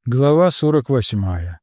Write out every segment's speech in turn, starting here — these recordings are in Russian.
Глава 48.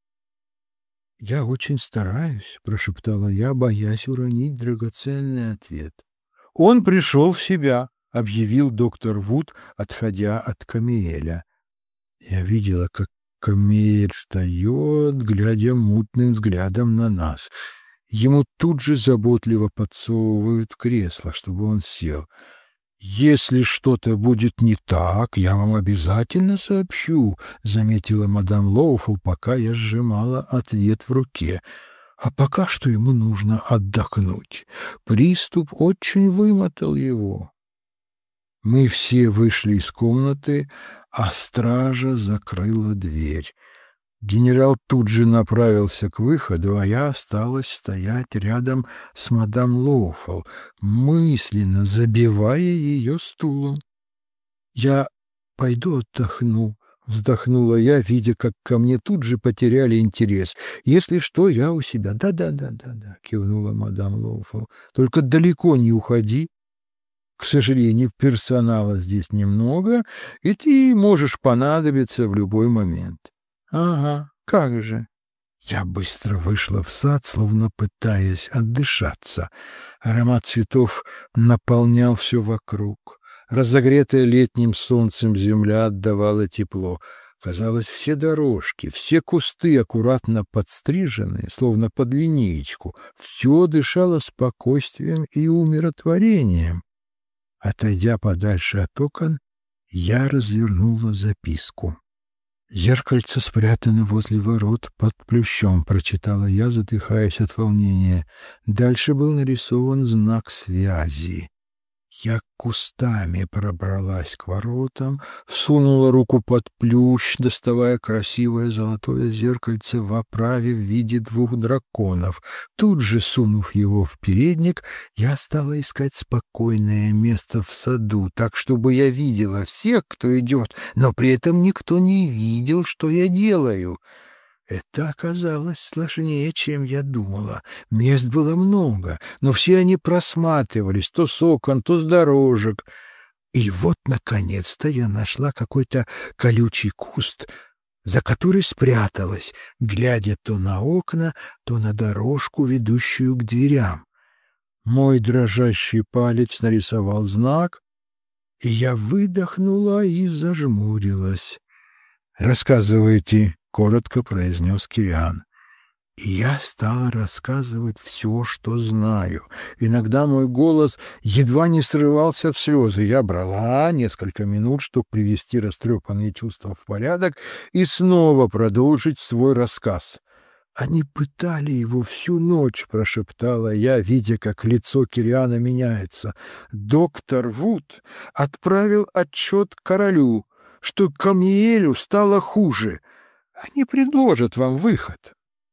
«Я очень стараюсь», — прошептала я, боясь уронить драгоценный ответ. «Он пришел в себя», — объявил доктор Вуд, отходя от Камиэля. Я видела, как Камиэль встает, глядя мутным взглядом на нас. Ему тут же заботливо подсовывают кресло, чтобы он сел. «Если что-то будет не так, я вам обязательно сообщу», — заметила мадам Лоуфул, пока я сжимала ответ в руке. «А пока что ему нужно отдохнуть. Приступ очень вымотал его». Мы все вышли из комнаты, а стража закрыла дверь. Генерал тут же направился к выходу, а я осталась стоять рядом с мадам Лоуфул, мысленно забивая ее стулом. «Я пойду отдохну», — вздохнула я, видя, как ко мне тут же потеряли интерес. «Если что, я у себя». «Да», — кивнула мадам Лоуфул. «Только далеко не уходи. К сожалению, персонала здесь немного, и ты можешь понадобиться в любой момент». «Ага, как же». Я быстро вышла в сад, словно пытаясь отдышаться. Аромат цветов наполнял все вокруг. Разогретая летним солнцем земля отдавала тепло. Казалось, все дорожки, все кусты аккуратно подстрижены, словно под линеечку. Все дышало спокойствием и умиротворением. Отойдя подальше от окон, я развернула записку. «Зеркальце спрятано возле ворот под плющом», — прочитала я, задыхаясь от волнения. Дальше был нарисован знак связи. Я кустами пробралась к воротам, сунула руку под плющ, доставая красивое золотое зеркальце в оправе в виде 2 драконов. Тут же, сунув его в передник, я стала искать спокойное место в саду, так, чтобы я видела всех, кто идет, но при этом никто не видел, что я делаю. Это оказалось сложнее, чем я думала. Мест было много, но все они просматривались то с окон, то с дорожек. И вот, наконец-то, я нашла какой-то колючий куст, за который спряталась, глядя то на окна, то на дорожку, ведущую к дверям. Мой дрожащий палец нарисовал знак, и я выдохнула и зажмурилась. «Рассказывайте», — коротко произнес Кириан. И я стала рассказывать все, что знаю. Иногда мой голос едва не срывался в слезы. Я брала несколько минут, чтобы привести растрепанные чувства в порядок и снова продолжить свой рассказ. «Они пытали его всю ночь», — прошептала я, видя, как лицо Кириана меняется. «Доктор Вуд отправил отчет королю, что Камиэлю стало хуже. Они предложат вам выход».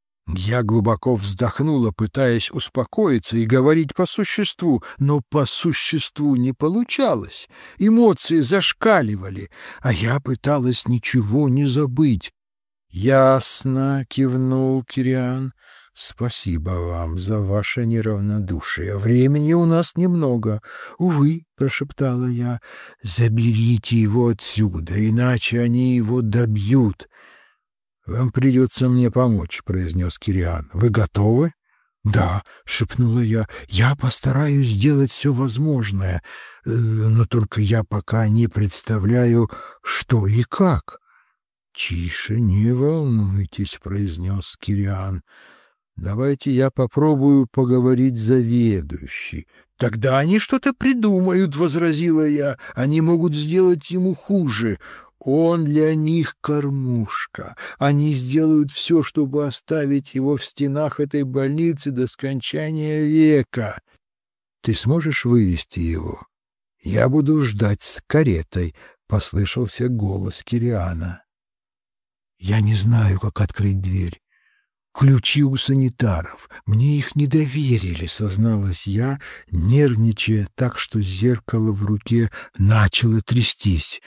Я глубоко вздохнула, пытаясь успокоиться и говорить по существу, но по существу не получалось. Эмоции зашкаливали, а я пыталась ничего не забыть. «Ясно», — кивнул Кириан. «Спасибо вам за ваше неравнодушие. Времени у нас немного». «Увы», — прошептала я, — «заберите его отсюда, иначе они его добьют». «Вам придется мне помочь», — произнес Кириан. «Вы готовы?» «Да», — шепнула я, — «я постараюсь сделать все возможное, но только я пока не представляю, что и как». «Тише, не волнуйтесь», — произнес Кириан. «Давайте я попробую поговорить с заведующей». «Тогда они что-то придумают», — возразила я. «Они могут сделать ему хуже. Он для них кормушка. Они сделают все, чтобы оставить его в стенах этой больницы до скончания века. Ты сможешь вывести его? Я буду ждать с каретой», — послышался голос Кириана. «Я не знаю, как открыть дверь. Ключи у санитаров. Мне их не доверили», — созналась я, нервничая так, что зеркало в руке начало трястись.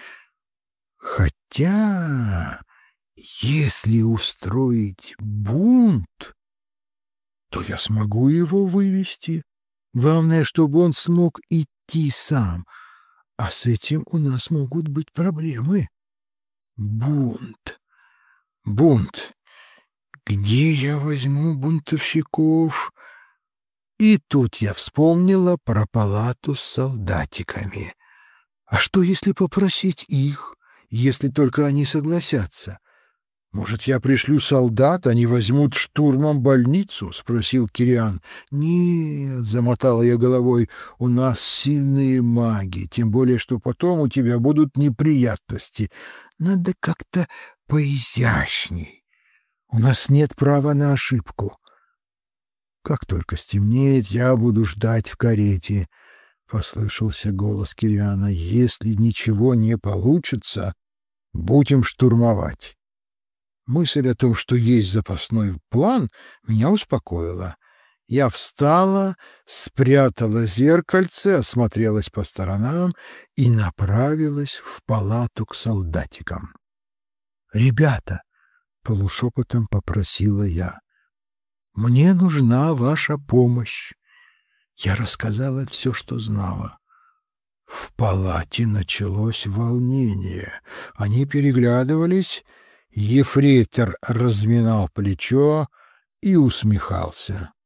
«Хотя, если устроить бунт, то я смогу его вывести. Главное, чтобы он смог идти сам, а с этим у нас могут быть проблемы». «Бунт. Бунт. Где я возьму бунтовщиков? И тут я вспомнила про палату с солдатиками. А что, если попросить их, если только они согласятся? «Может, я пришлю солдат, они возьмут штурмом больницу?» — спросил Кириан. «Нет», — замотала я головой, — «у нас сильные маги, тем более, что потом у тебя будут неприятности. Надо как-то поизящней. У нас нет права на ошибку. Как только стемнеет, я буду ждать в карете». Послышался голос Кириана. «Если ничего не получится, будем штурмовать». Мысль о том, что есть запасной план, меня успокоила. Я встала, спрятала зеркальце, осмотрелась по сторонам и направилась в палату к солдатикам. «Ребята!» — полушепотом попросила я. «Мне нужна ваша помощь». Я рассказала все, что знала. В палате началось волнение. Они переглядывались. Ефрейтор разминал плечо и усмехался.